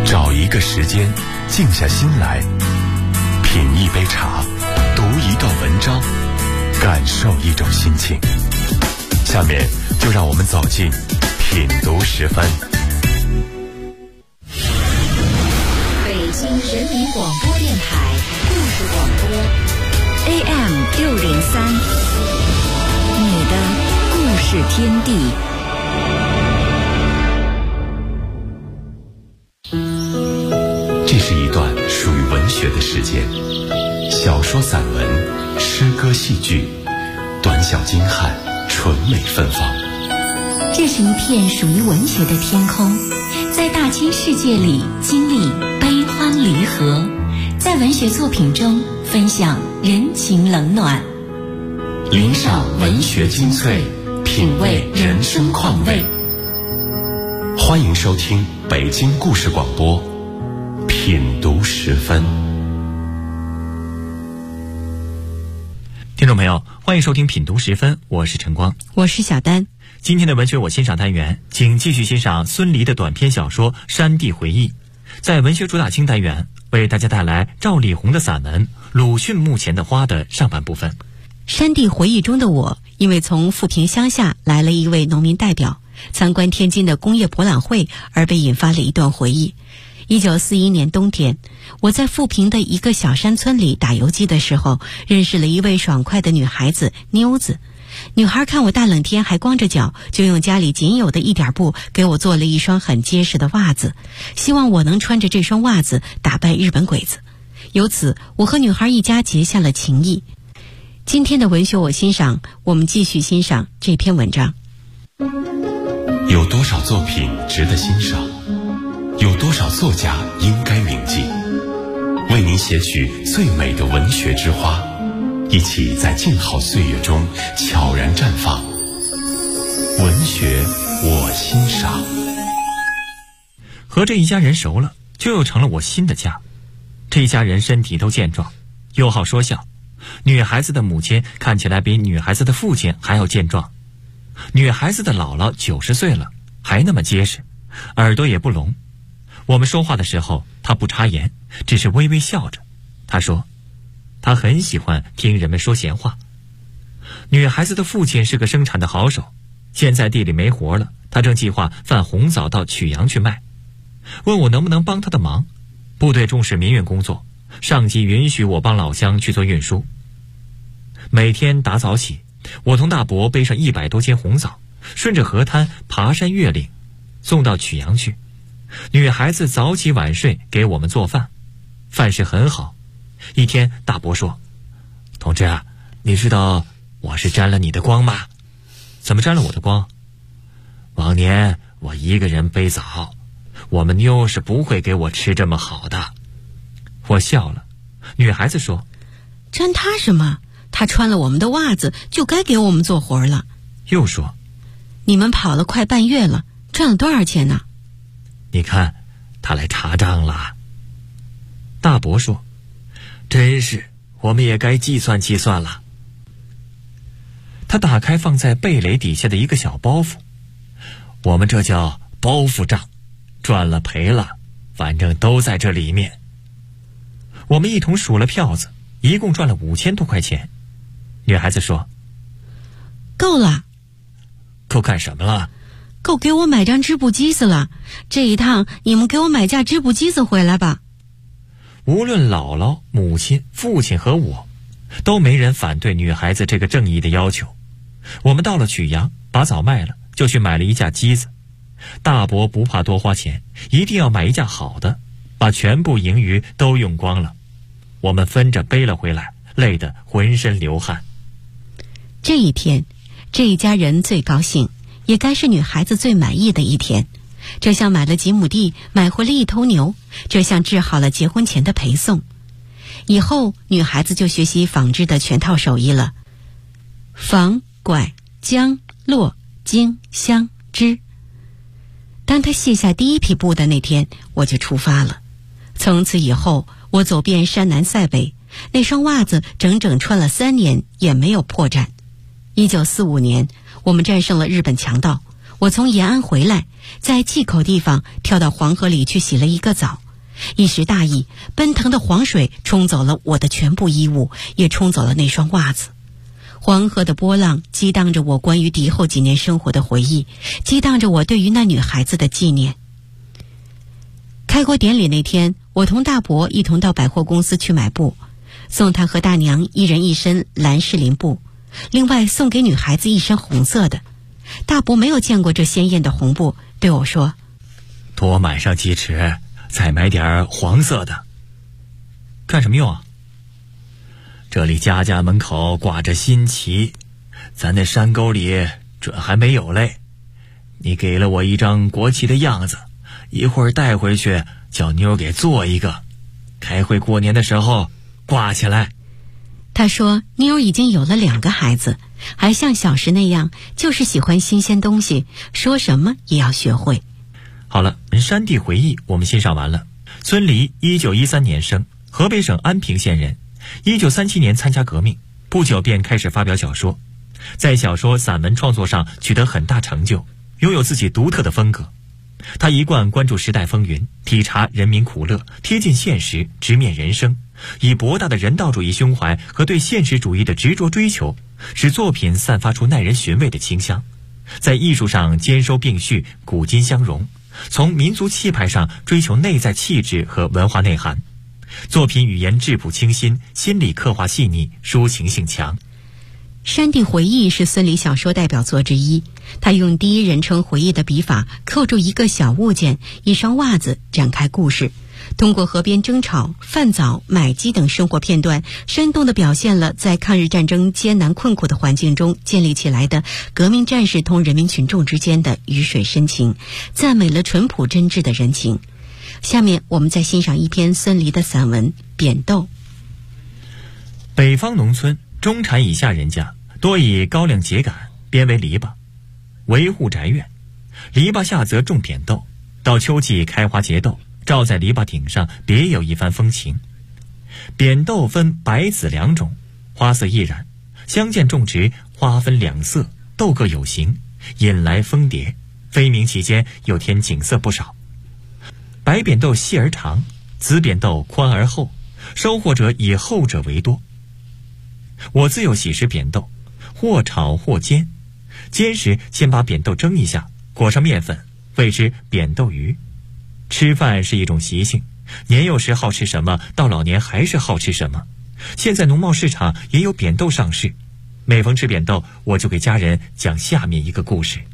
找一个时间，静下心来，品一杯茶，读一段文章，感受一种心情。下面就让我们走进品读10分。 北京人民广播电台故事广播 AM603，你的故事天地。 这是一段属于文学的时间，小说、散文、诗歌、戏剧，短小精悍，纯美芬芳。 这是一片属于文学的天空，在大千世界里经历悲欢离合，在文学作品中分享人情冷暖， 领赏文学精粹，品味人生况味。欢迎收听北京故事广播品读10分。 听众朋友，欢迎收听品读10分，我是陈光， 我是小丹。 今天的文学我欣赏单元，请继续欣赏孙犁的短篇小说《山地回忆》。在文学主打清单元，为大家带来赵丽宏的散文《鲁迅墓前的花》的上半部分。《 山地回忆》中的我，因为从富平乡下来了一位农民代表，参观天津的工业博览会而被引发了一段回忆。1941年冬天，我在富平的一个小山村里打游击的时候，认识了一位爽快的女孩子妞子。女孩看我大冷天还光着脚，就用家里仅有的一点布给我做了一双很结实的袜子，希望我能穿着这双袜子打败日本鬼子。由此，我和女孩一家结下了情谊。今天的文学我欣赏，我们继续欣赏这篇文章。 有多少作品值得欣赏？有多少作家应该铭记？为您写取最美的文学之花，一起在静好岁月中悄然绽放。文学我欣赏。 和这一家人熟了，就又成了我新的家。这一家人身体都健壮，又好说笑。女孩子的母亲看起来比女孩子的父亲还要健壮。女孩子的姥姥90岁了，还那么结实，耳朵也不聋。我们说话的时候，她不插言，只是微微笑着。她说她很喜欢听人们说闲话。女孩子的父亲是个生产的好手，现在地里没活了，他正计划贩红枣到曲阳去卖，问我能不能帮他的忙。部队重视民运工作，上级允许我帮老乡去做运输。每天打早起，我同大伯背上100多斤红枣，顺着河滩爬山越岭，送到曲阳去。女孩子早起晚睡给我们做饭，饭食很好。一天大伯说，同志啊，你知道我是沾了你的光吗？怎么沾了我的光？往年我一个人背枣，我们妞是不会给我吃这么好的。我笑了。女孩子说， 沾他什么？他穿了我们的袜子就该给我们做活了。 又说， 你们跑了快半月了，赚了多少钱呢？ 你看他来查账了。大伯说，真是，我们也该计算计算了。他打开放在蓓蕾底下的一个小包袱，我们这叫包袱账，赚了赔了，反正都在这里面。我们一同数了票子，一共赚了5000多块钱。女孩子说， 够了。 够干什么了？ 够给我买张织布机子了，这一趟你们给我买架织布机子回来吧。 无论姥姥、母亲、父亲和我，都没人反对女孩子这个正义的要求。我们到了曲阳，把枣卖了，就去买了一架机子。大伯不怕多花钱，一定要买一架好的，把全部盈余都用光了。我们分着背了回来，累得浑身流汗。 这一天，这一家人最高兴，也该是女孩子最满意的一天。这像买了几亩地，买回了1头牛，这像治好了结婚前的陪送。以后女孩子就学习纺织的全套手艺了，纺、拐、浆、络、经、香、织。当她卸下第一匹布的那天，我就出发了。从此以后，我走遍山南塞北，那双袜子整整穿了3年也没有破绽。1945年，我们战胜了日本强盗， 我从延安回来，在蓟口地方跳到黄河里去洗了一个澡，一时大意，奔腾的黄水冲走了我的全部衣物，也冲走了那双袜子。黄河的波浪激荡着我关于敌后几年生活的回忆，激荡着我对于那女孩子的纪念。开国典礼那天，我同大伯一同到百货公司去买布，送他和大娘一人一身蓝士林布，另外送给女孩子一身红色的。大伯没有见过这鲜艳的红布，对我说： 多买上几尺，再买点黄色的。干什么用啊？这里家家门口挂着新旗，咱那山沟里准还没有嘞。你给了我一张国旗的样子，一会儿带回去叫妞给做一个，开会过年的时候挂起来。 他说妞已经有了2个孩子，还像小时那样，就是喜欢新鲜东西，说什么也要学会。 好了，山地回忆我们欣赏完了。孙犁1913年生，河北省安平县人。1937年参加革命，不久便开始发表小说，在小说散文创作上取得很大成就，拥有自己独特的风格。他一贯关注时代风云，体察人民苦乐，贴近现实，直面人生，以博大的人道主义胸怀和对现实主义的执着追求，使作品散发出耐人寻味的清香。在艺术上兼收并蓄，古今相融，从民族气派上追求内在气质和文化内涵。作品语言质朴清新，心理刻画细腻，抒情性强。 山地回忆是孙犁小说代表作之一，他用第一人称回忆的笔法，扣住一个小物件，一双袜子，展开故事，通过河边争吵、贩枣、买鸡等生活片段，生动地表现了在抗日战争艰难困苦的环境中建立起来的革命战士同人民群众之间的鱼水深情，赞美了淳朴真挚的人情。下面我们再欣赏一篇孙犁的散文《扁豆》。 北方农村中产以下人家多以高粱秸秆编为篱笆，维护宅院。篱笆下则种扁豆，到秋季开花结豆，罩在篱笆顶上，别有一番风情。扁豆分白紫2种，花色易染，相间种植，花分2色，豆各有形，引来蜂蝶，飞鸣其间又添景色不少。白扁豆细而长，紫扁豆宽而厚，收获者以后者为多。我自有喜食扁豆，或炒或煎。煎时先把扁豆蒸一下，裹上面粉，谓之扁豆鱼。吃饭是一种习性，年幼时好吃什么，到老年还是好吃什么。现在农贸市场也有扁豆上市，每逢吃扁豆，我就给家人讲下面一个故事。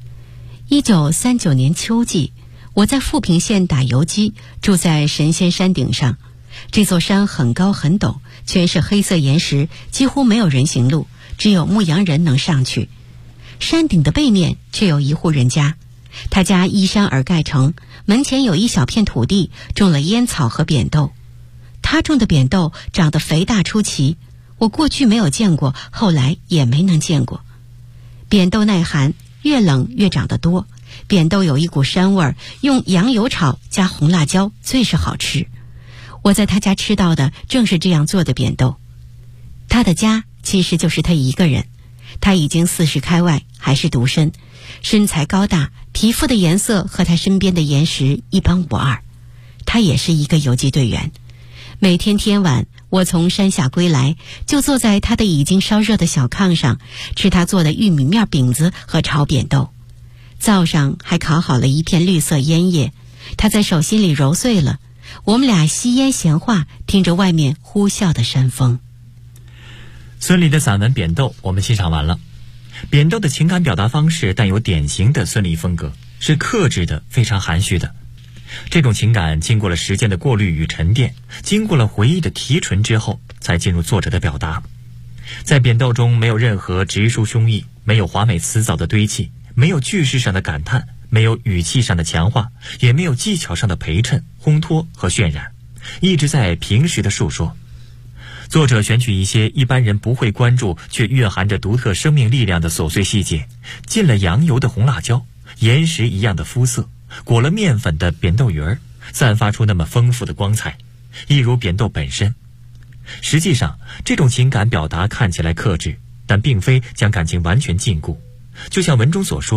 1939年秋季，我在富平县打游击，住在神仙山顶上。这座山很高很陡，全是黑色岩石，几乎没有人行路，只有牧羊人能上去。山顶的背面却有一户人家，他家依山而盖成，门前有一小片土地，种了烟草和扁豆。他种的扁豆长得肥大出奇，我过去没有见过，后来也没能见过。扁豆耐寒，越冷越长得多。扁豆有一股膻味儿，用羊油炒加红辣椒最是好吃。我在他家吃到的正是这样做的扁豆。他的家其实就是他一个人，他已经40开外，还是独身，身材高大，皮肤的颜色和他身边的岩石一般无二。他也是一个游击队员。每天天晚，我从山下归来，就坐在他的已经烧热的小炕上，吃他做的玉米面饼子和炒扁豆。灶上还烤好了一片绿色烟叶，他在手心里揉碎了。我们俩吸烟闲话，听着外面呼啸的山风。 孙犁的散文《扁豆》我们欣赏完了。扁豆的情感表达方式带有典型的孙犁风格，是克制的，非常含蓄的。这种情感经过了时间的过滤与沉淀，经过了回忆的提纯之后，才进入作者的表达。在扁豆中没有任何直抒胸臆，没有华美辞藻的堆砌，没有句式上的感叹，没有语气上的强化，也没有技巧上的陪衬、烘托和渲染，一直在平实的述说。作者选取一些一般人不会关注却蕴含着独特生命力量的琐碎细节，进了羊油的红辣椒，岩石一样的肤色，裹了面粉的扁豆鱼儿，散发出那么丰富的光彩，一如扁豆本身。实际上，这种情感表达看起来克制，但并非将感情完全禁锢。就像文中所说，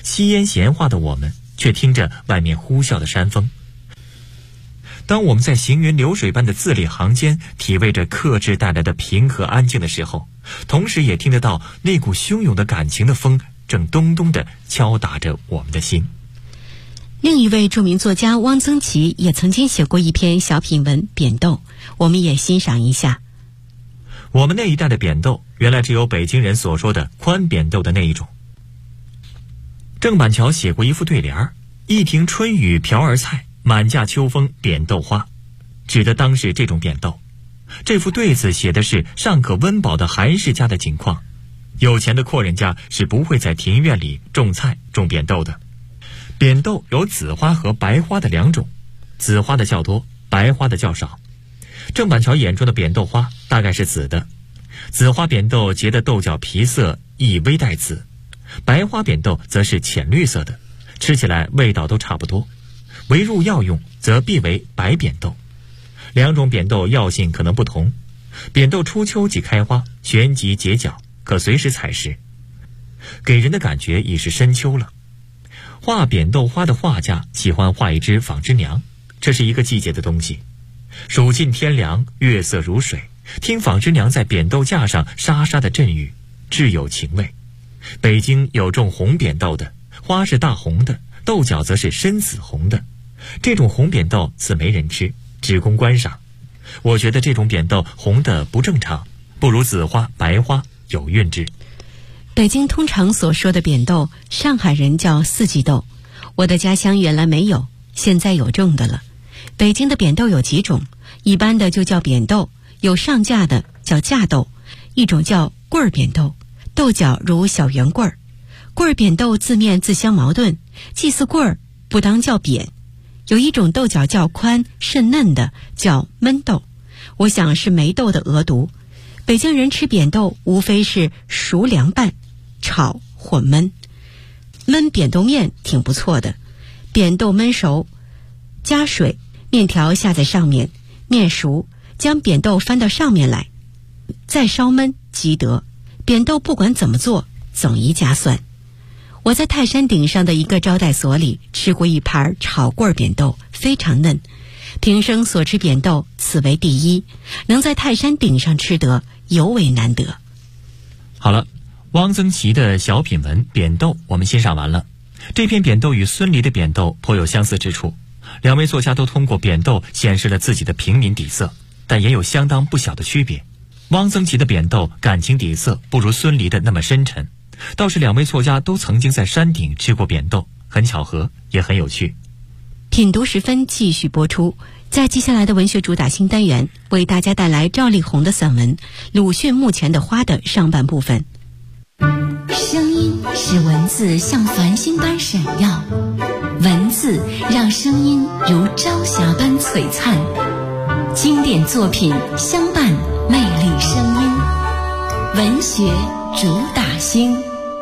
吸烟闲话的我们却听着外面呼啸的山风。当我们在行云流水般的字里行间体味着克制带来的平和安静的时候，同时也听得到那股汹涌的感情的风正咚咚地敲打着我们的心。 另一位著名作家汪曾祺也曾经写过一篇小品文《扁豆》，我们也欣赏一下。 我们那一代的扁豆，原来只有北京人所说的宽扁豆的那一种。郑板桥写过一副对联：一庭春雨瓢儿菜，满架秋风扁豆花，指的当时这种扁豆。这副对子写的是尚可温饱的韩氏家的景况，有钱的阔人家是不会在庭院里种菜种扁豆的。扁豆有紫花和白花的两种，紫花的较多，白花的较少。郑板桥眼中的扁豆花大概是紫的，紫花扁豆结的豆角皮色亦微带紫，白花扁豆则是浅绿色的，吃起来味道都差不多，唯入药用则必为白扁豆。两种扁豆药性可能不同，扁豆初秋即开花，旋即结角，可随时采食，给人的感觉已是深秋了。画扁豆花的画家喜欢画一只纺织娘，这是一个季节的东西。暑尽天凉，月色如水，听纺织娘在扁豆架上沙沙的阵雨，至有情味。北京有种红扁豆的，花是大红的，豆角则是深紫红的。这种红扁豆似没人吃，只供观赏。我觉得这种扁豆红的不正常，不如紫花白花有韵致。 北京通常所说的扁豆，上海人叫四季豆，我的家乡原来没有，现在有种的了。北京的扁豆有几种，一般的就叫扁豆，有上架的叫架豆，一种叫棍儿扁豆，豆角如小圆棍儿。棍儿扁豆字面自相矛盾，既似棍儿，不当叫扁。有一种豆角较宽甚嫩的叫焖豆，我想是霉豆的讹读。北京人吃扁豆无非是熟凉拌、炒或焖。焖扁豆面挺不错的，扁豆焖熟，加水，面条下在上面，面熟，将扁豆翻到上面来，再烧焖即得。扁豆不管怎么做，总宜加蒜。我在泰山顶上的一个招待所里吃过一盘炒棍扁豆，非常嫩。平生所吃扁豆，此为第一，能在泰山顶上吃得，尤为难得。 好了，汪曾祺的小品文《扁豆》我们欣赏完了。这篇扁豆与孙犁的扁豆颇有相似之处，两位作家都通过扁豆显示了自己的平民底色，但也有相当不小的区别。汪曾祺的扁豆感情底色不如孙犁的那么深沉，倒是两位作家都曾经在山顶吃过扁豆，很巧合，也很有趣。 品读时分继续播出，在接下来的文学主打新单元，为大家带来赵丽宏的散文《鲁迅墓前的花》的上半部分。 声音使文字像繁星般闪耀，文字让声音如朝霞般璀璨，经典作品相伴魅力声音，文学主打星。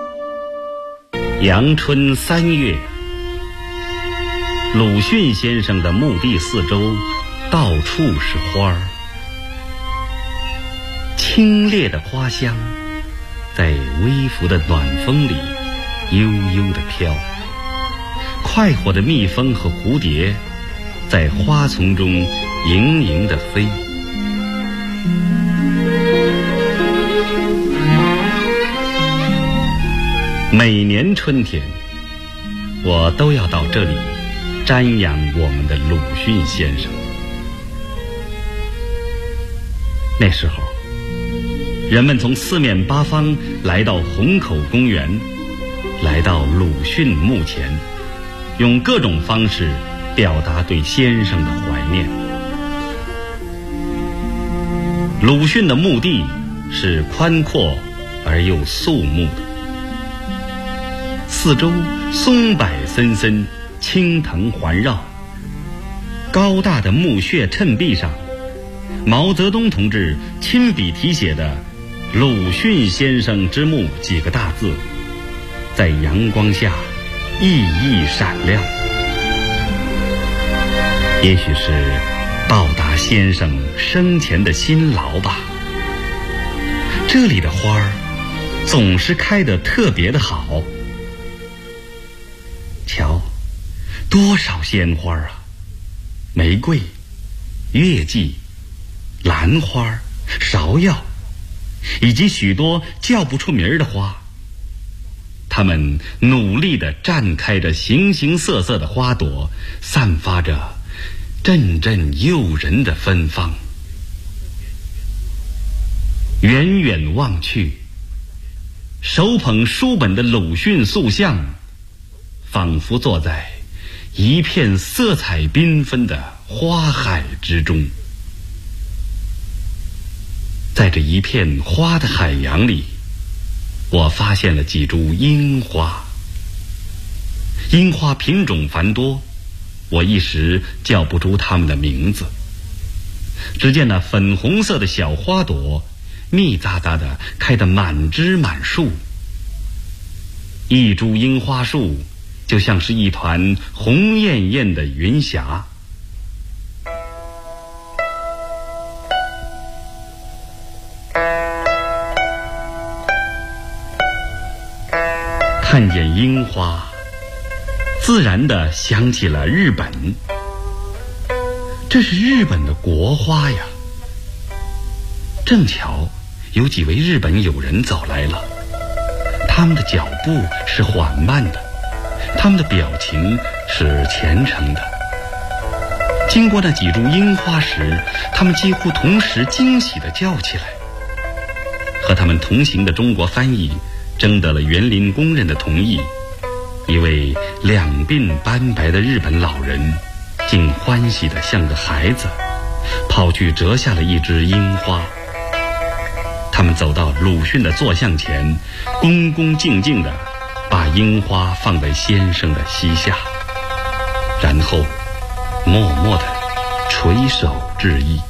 阳春3月，鲁迅先生的墓地四周到处是花儿，清冽的花香在微拂的暖风里悠悠地飘，快活的蜜蜂和蝴蝶在花丛中盈盈地飞。每年春天，我都要到这里瞻仰我们的鲁迅先生。那时候，人们从四面八方来到虹口公园，来到鲁迅墓前，用各种方式表达对先生的怀念。鲁迅的墓地是宽阔而又肃穆的，四周松柏森森，青藤环绕。高大的墓穴衬壁上，毛泽东同志亲笔题写的“鲁迅先生之墓”几个大字，在阳光下熠熠闪亮。也许是报答先生生前的辛劳吧，这里的花儿总是开得特别的好。 多少鲜花啊！玫瑰、月季、兰花、芍药，以及许多叫不出名儿的花。它们努力地绽开着形形色色的花朵，散发着阵阵诱人的芬芳。远远望去，手捧书本的鲁迅塑像，仿佛坐在一片色彩缤纷的花海之中。在这一片花的海洋里，我发现了几株樱花。樱花品种繁多，我一时叫不出它们的名字。只见那粉红色的小花朵密匝匝地开得满枝满树，一株樱花树就像是一团红艳艳的云霞。看见樱花，自然地想起了日本。这是日本的国花呀。正巧有几位日本友人走来了，他们的脚步是缓慢的，他们的表情是虔诚的。经过那几株樱花时，他们几乎同时惊喜地叫起来。和他们同行的中国翻译征得了园林工人的同意，一位两鬓斑白的日本老人竟欢喜得像个孩子，跑去折下了一枝樱花。他们走到鲁迅的坐像前，恭恭敬敬地把樱花放在先生的膝下，然后默默地垂手致意。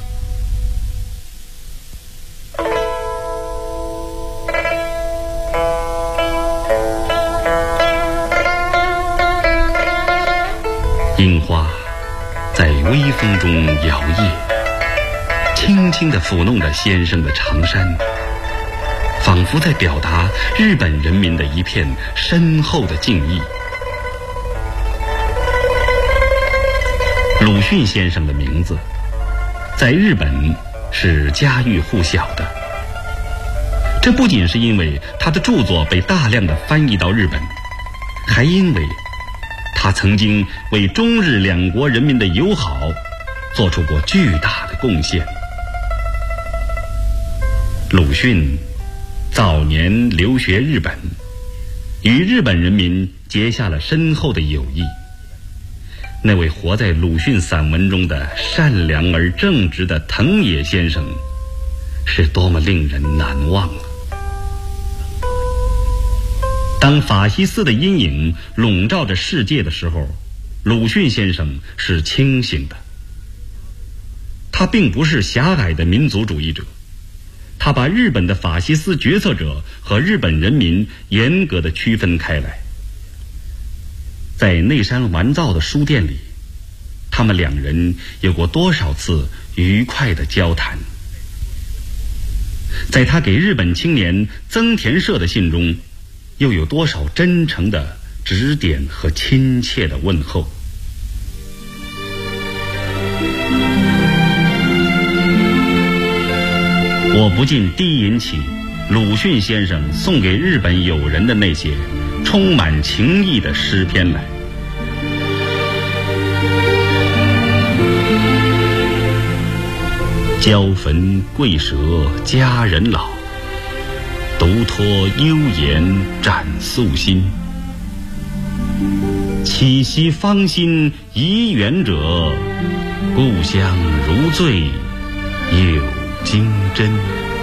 樱花在微风中摇曳，轻轻地抚弄着先生的长衫，仿佛在表达日本人民的一片深厚的敬意。鲁迅先生的名字在日本是家喻户晓的，这不仅是因为他的著作被大量的翻译到日本，还因为他曾经为中日两国人民的友好做出过巨大的贡献。鲁迅早年留学日本，与日本人民结下了深厚的友谊。那位活在鲁迅散文中的善良而正直的藤野先生，是多么令人难忘啊！当法西斯的阴影笼罩着世界的时候，鲁迅先生是清醒的。他并不是狭隘的民族主义者，他把日本的法西斯决策者和日本人民严格地区分开来。在内山完造的书店里，他们两人有过多少次愉快的交谈。在他给日本青年增田社的信中，又有多少真诚的指点和亲切的问候。我不禁低吟起鲁迅先生送给日本友人的那些充满情意的诗篇来。交坟贵舍佳人老，独托幽颜展素心。岂惜芳心怡远者，故乡如醉有金针。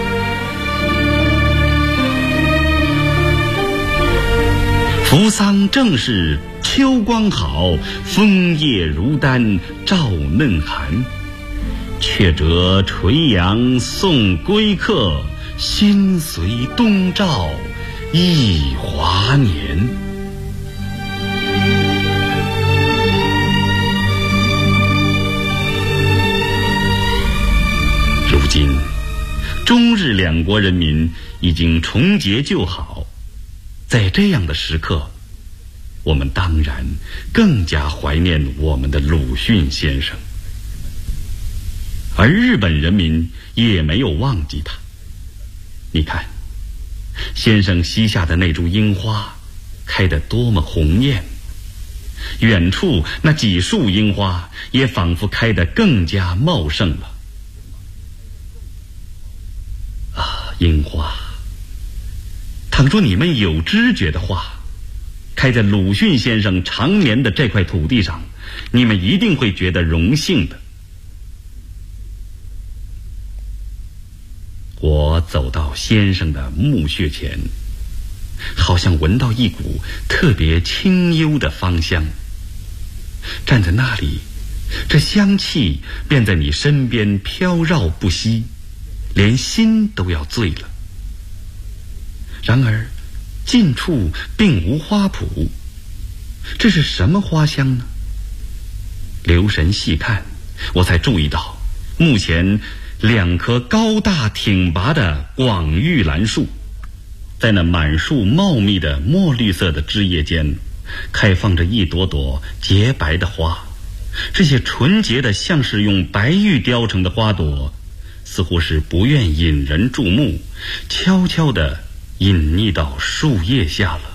扶桑正是秋光好，枫叶如丹照嫩寒。却折垂杨送归客，心随东照忆华年。如今中日两国人民已经重结旧好，在这样的时刻， 我们当然更加怀念我们的鲁迅先生，而日本人民也没有忘记他。你看，先生膝下的那株樱花开得多么红艳，远处那几束樱花也仿佛开得更加茂盛了。啊，樱花，倘若你们有知觉的话，开在鲁迅先生长眠的这块土地上，你们一定会觉得荣幸的。我走到先生的墓穴前，好像闻到一股特别清幽的芳香。站在那里，这香气便在你身边飘绕不息，连心都要醉了。然而近处并无花圃，这是什么花香呢？留神细看，我才注意到目前2棵高大挺拔的广玉兰树，在那满树茂密的墨绿色的枝叶间，开放着一朵朵洁白的花。这些纯洁的像是用白玉雕成的花朵，似乎是不愿引人注目，悄悄地隐匿到树叶下了。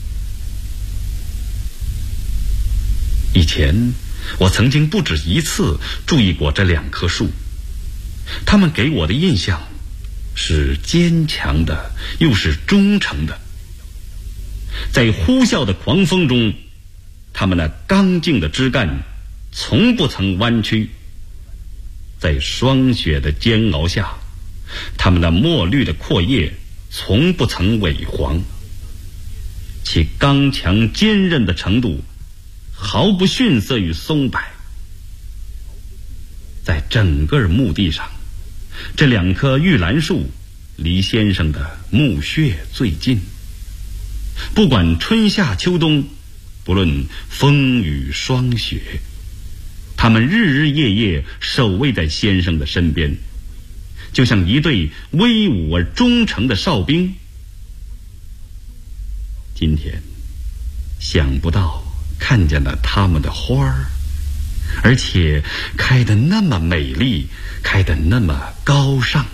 以前我曾经不止一次注意过这2棵树，它们给我的印象是坚强的，又是忠诚的。在呼啸的狂风中，它们那刚劲的枝干从不曾弯曲；在霜雪的煎熬下，它们那墨绿的阔叶从不曾萎黄，其刚强坚韧的程度毫不逊色于松柏。在整个墓地上，这2棵玉兰树离先生的墓穴最近。不管春夏秋冬，不论风雨霜雪，他们日日夜夜守卫在先生的身边，就像一队威武而忠诚的哨兵。今天想不到看见了他们的花儿，而且开得那么美丽，开得那么高尚。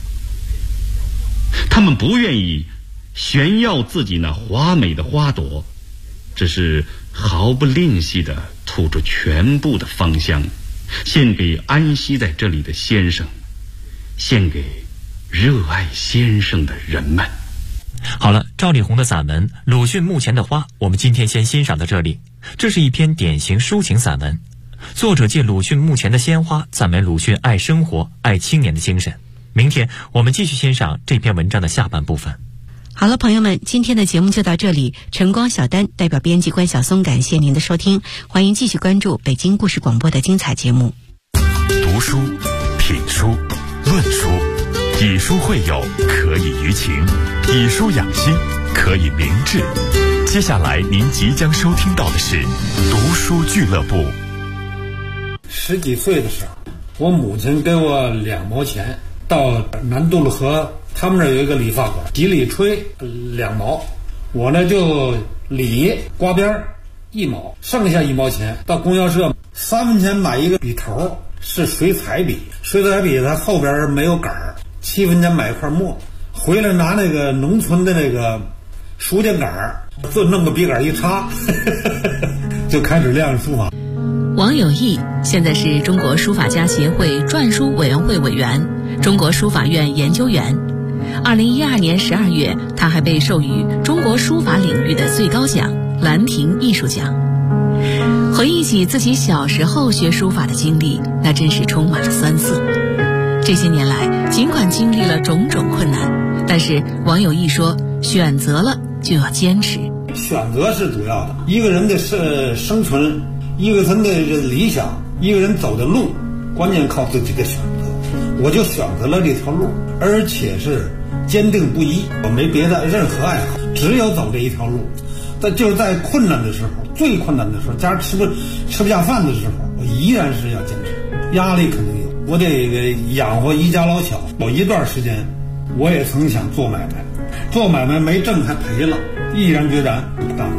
他们不愿意炫耀自己那华美的花朵，只是毫不吝惜地吐出全部的芳香，献给安息在这里的先生，献给热爱先生的人们。 好了，赵丽宏的散文《鲁迅墓前的花》，我们今天先欣赏到这里。这是一篇典型抒情散文，作者借鲁迅墓前的鲜花，赞美鲁迅爱生活、爱青年的精神。明天我们继续欣赏这篇文章的下半部分。 好了，朋友们，今天的节目就到这里。晨光小丹代表编辑关晓松，感谢您的收听，欢迎继续关注北京故事广播的精彩节目。 读书、品书、论书，以书会友，可以娱情；以书养心，可以明志。接下来您即将收听到的是读书俱乐部。 10几岁的时候，我母亲给我2毛钱，到南渡了河，他们那儿有一个理发馆，洗理吹2毛，我呢就理刮边1毛，剩下1毛钱到供销社3分钱买一个笔头，是水彩笔，水彩笔它后边没有杆儿，7分钱买一块墨，回来拿那个农村的那个书架杆儿，就弄个笔杆一插就开始练书法。 王有义现在是中国书法家协会篆书委员会委员、中国书法院研究员。2012年12月，他还被授予中国书法领域的最高奖兰亭艺术奖。回忆起自己小时候学书法的经历，那真是充满了酸涩。这些年来，尽管经历了种种困难，但是王有义说，选择了就要坚持。 选择是主要的，一个人的生存，一个人的理想，一个人走的路，关键靠自己的选择。我就选择了这条路，而且是坚定不移，我没别的任何爱好，只有走这一条路。但就是在困难的时候，最困难的时候，家吃不下饭的时候，我依然是要坚持。压力肯定有，我得养活一家老小。有一段时间，我也曾想做买卖，做买卖没挣还赔了，毅然决然不干。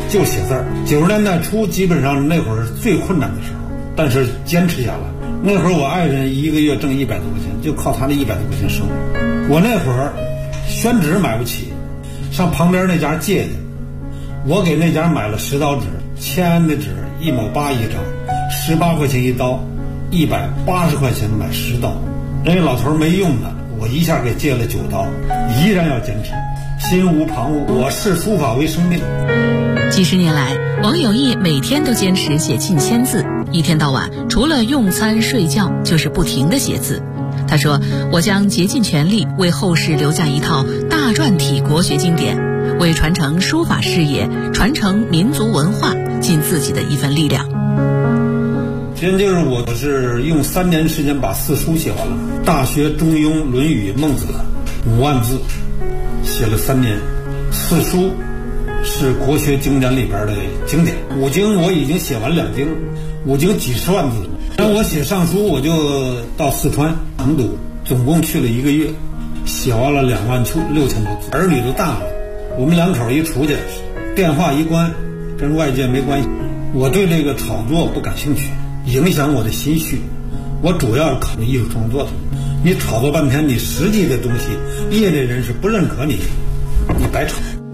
就写字儿。90年代初，基本上那会儿最困难的时候，但是坚持下来。那会儿我爱人一个月挣100多块钱，就靠他那100多块钱生活。我那会儿宣纸买不起，上旁边那家借去，我给那家买了10刀纸，签的纸1毛8一张，18块钱一刀，180块钱买10刀。人家老头没用的，我一下给借了9刀，依然要坚持，心无旁骛，我视书法为生命。 几十年来，王有义每天都坚持写近1000字，一天到晚除了用餐睡觉就是不停地写字。他说，我将竭尽全力为后世留下一套大篆体国学经典，为传承书法事业、传承民族文化尽自己的一份力量。 其实就是我是用3年时间把4书写完了，《大学》《中庸》《论语》《孟子》5万字，写了3年。4书是国学经典里边的经典，5经我已经写完2经，5经几十万字。然后我写上书，我就到四川成都，总共去了1个月，写完了26000多字。儿女都大了，我们2口一出去，电话一关，跟外界没关系。我对这个炒作不感兴趣，影响我的心绪。我主要是考虑艺术创作的。你炒作半天，你实际的东西，业内人士不认可你，你白炒。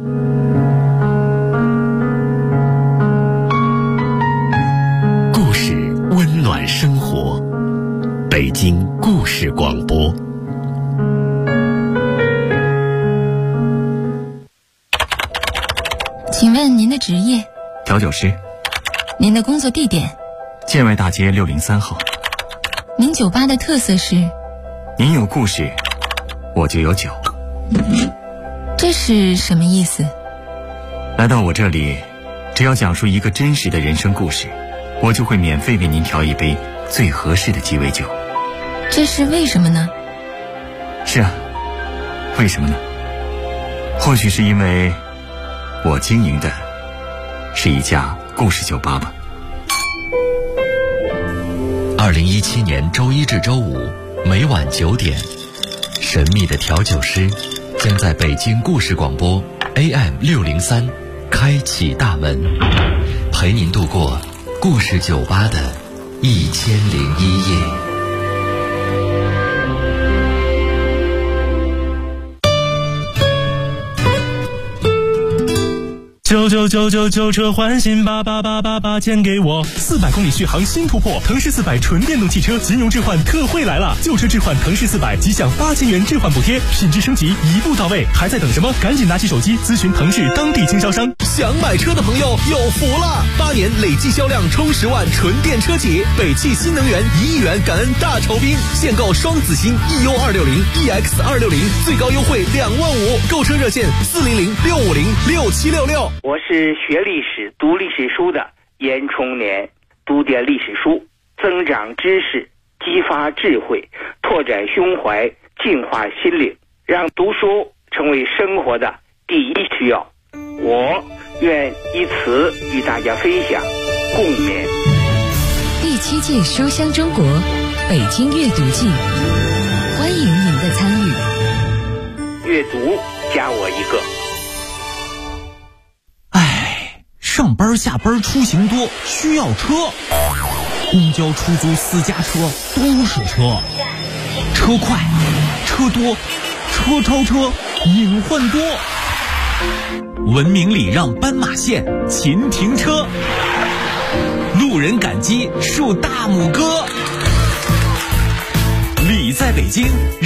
故事温暖生活，北京故事广播。 请问您的职业？ 调酒师。 您的工作地点？ 建外大街603号。 您酒吧的特色是？ 您有故事，我就有酒。 这是什么意思？ 来到我这里，只要讲述一个真实的人生故事，我就会免费为您调一杯最合适的鸡尾酒。 这是为什么呢？ 是啊，为什么呢？或许是因为我经营的是一家故事酒吧吧。 2017年周1至周5每晚9点，神秘的调酒师将在北京故事广播 AM603开启大门，陪您度过故事酒吧的1001夜。 99999车换新88888钱给我，400公里续航新突破，腾势400纯电动汽车金融置换特惠来了，旧车置换腾势400即享8000元置换补贴，品质升级一步到位，还在等什么？赶紧拿起手机咨询腾势当地经销商。 想买车的朋友有福了，8年累计销量冲10万纯电车企，北汽新能源1亿元感恩大酬宾，现购双子星 EU260、EX260，最高优惠25000，购车热线400-650-6766。 我是学历史、读历史书的严冲年，读点历史书，增长知识，激发智慧，拓展胸怀，净化心灵，让读书成为生活的第一需要。我愿以此与大家分享共勉。 第7届书香中国北京阅读季，欢迎您的参与。 阅读加我一个。 上班下班出行多，需要车，公交、出租、私家车都是车，车快，车多，车超车，隐患多。文明礼让斑马线，勤停车，路人感激竖大拇哥。礼在北京。